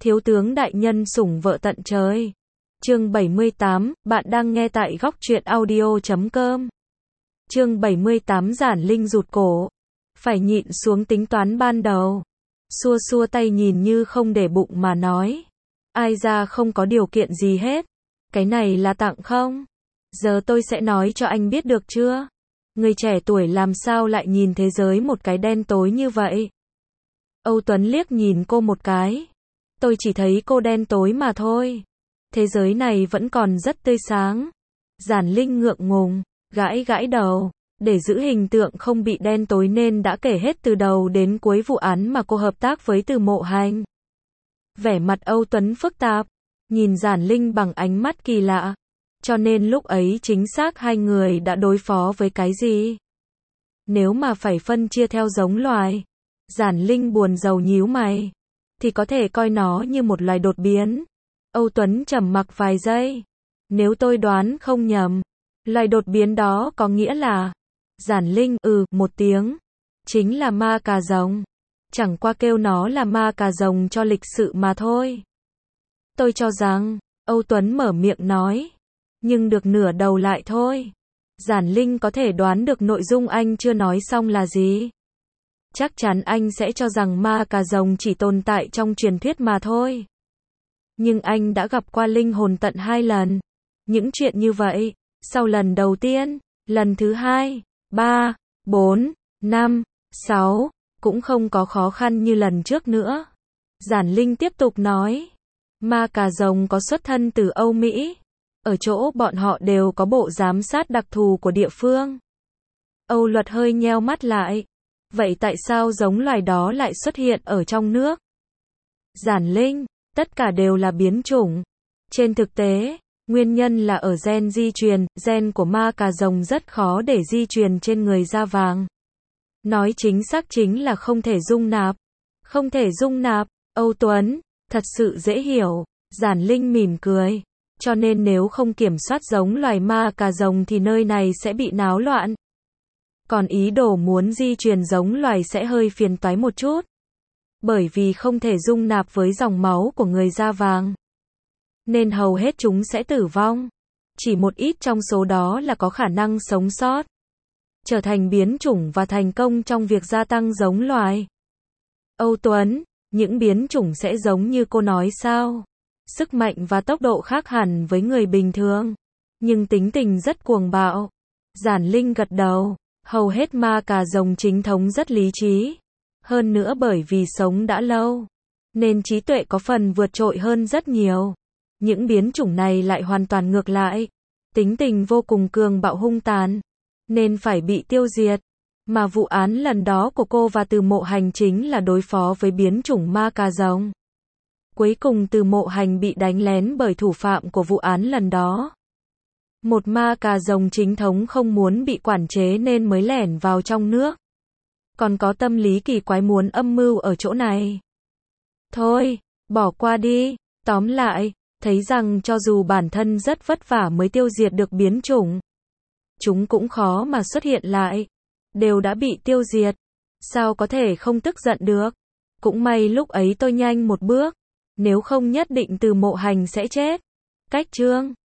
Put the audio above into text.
Thiếu tướng đại nhân sủng vợ tận trời. Chương 78, bạn đang nghe tại góc truyện audio.com. Chương 78 Giản Linh rụt cổ. Phải nhịn xuống tính toán ban đầu. Xua xua tay nhìn như không để bụng mà nói. Ai ra không có điều kiện gì hết. Cái này là tặng không? Giờ tôi sẽ nói cho anh biết được chưa? Người trẻ tuổi làm sao lại nhìn thế giới một cái đen tối như vậy? Âu Tuấn liếc nhìn cô một cái. Tôi chỉ thấy cô đen tối mà thôi. Thế giới này vẫn còn rất tươi sáng. Giản Linh ngượng ngùng, gãi gãi đầu. Để giữ hình tượng không bị đen tối nên đã kể hết từ đầu đến cuối vụ án mà cô hợp tác với Từ Mộ Hành. Vẻ mặt Âu Tuấn phức tạp, nhìn Giản Linh bằng ánh mắt kỳ lạ. Cho nên lúc ấy chính xác hai người đã đối phó với cái gì? Nếu mà phải phân chia theo giống loài, Giản Linh buồn rầu nhíu mày, thì có thể coi nó như một loài đột biến. Âu Tuấn trầm mặc vài giây. Nếu tôi đoán không nhầm, loài đột biến đó có nghĩa là... Giản Linh một tiếng. Chính là ma cà rồng. Chẳng qua kêu nó là ma cà rồng cho lịch sự mà thôi. Tôi cho rằng, Âu Tuấn mở miệng nói. Nhưng được nửa đầu lại thôi. Giản Linh có thể đoán được nội dung anh chưa nói xong là gì. Chắc chắn anh sẽ cho rằng ma cà rồng chỉ tồn tại trong truyền thuyết mà thôi. Nhưng anh đã gặp qua linh hồn tận 2 lần. Những chuyện như vậy, sau lần đầu tiên, lần thứ 2, 3, 4, 5, 6, cũng không có khó khăn như lần trước nữa. Giản Linh tiếp tục nói, ma cà rồng có xuất thân từ Âu Mỹ. Ở chỗ bọn họ đều có bộ giám sát đặc thù của địa phương. Âu Luật hơi nheo mắt lại. Vậy tại sao giống loài đó lại xuất hiện ở trong nước? Giản Linh, tất cả đều là biến chủng. Trên thực tế, nguyên nhân là ở gen di truyền, gen của ma cà rồng rất khó để di truyền trên người da vàng. Nói chính xác chính là không thể dung nạp. Không thể dung nạp, Âu Tuấn, thật sự dễ hiểu. Giản Linh mỉm cười. Cho nên nếu không kiểm soát giống loài ma cà rồng thì nơi này sẽ bị náo loạn. Còn ý đồ muốn di truyền giống loài sẽ hơi phiền toái một chút. Bởi vì không thể dung nạp với dòng máu của người da vàng. Nên hầu hết chúng sẽ tử vong. Chỉ một ít trong số đó là có khả năng sống sót. Trở thành biến chủng và thành công trong việc gia tăng giống loài. Âu Tuấn, những biến chủng sẽ giống như cô nói sao? Sức mạnh và tốc độ khác hẳn với người bình thường. Nhưng tính tình rất cuồng bạo. Giản Linh gật đầu. Hầu hết ma cà rồng chính thống rất lý trí. Hơn nữa bởi vì sống đã lâu. Nên trí tuệ có phần vượt trội hơn rất nhiều. Những biến chủng này lại hoàn toàn ngược lại. Tính tình vô cùng cường bạo hung tàn. Nên phải bị tiêu diệt. Mà vụ án lần đó của cô và Từ Mộ Hành chính là đối phó với biến chủng ma cà rồng. Cuối cùng Từ Mộ Hành bị đánh lén bởi thủ phạm của vụ án lần đó. Một ma cà rồng chính thống không muốn bị quản chế nên mới lẻn vào trong nước. Còn có tâm lý kỳ quái muốn âm mưu ở chỗ này. Thôi, bỏ qua đi. Tóm lại, thấy rằng cho dù bản thân rất vất vả mới tiêu diệt được biến chủng, chúng cũng khó mà xuất hiện lại. Đều đã bị tiêu diệt. Sao có thể không tức giận được? Cũng may lúc ấy tôi nhanh một bước. Nếu không nhất định Từ Mộ Hành sẽ chết. Cách chương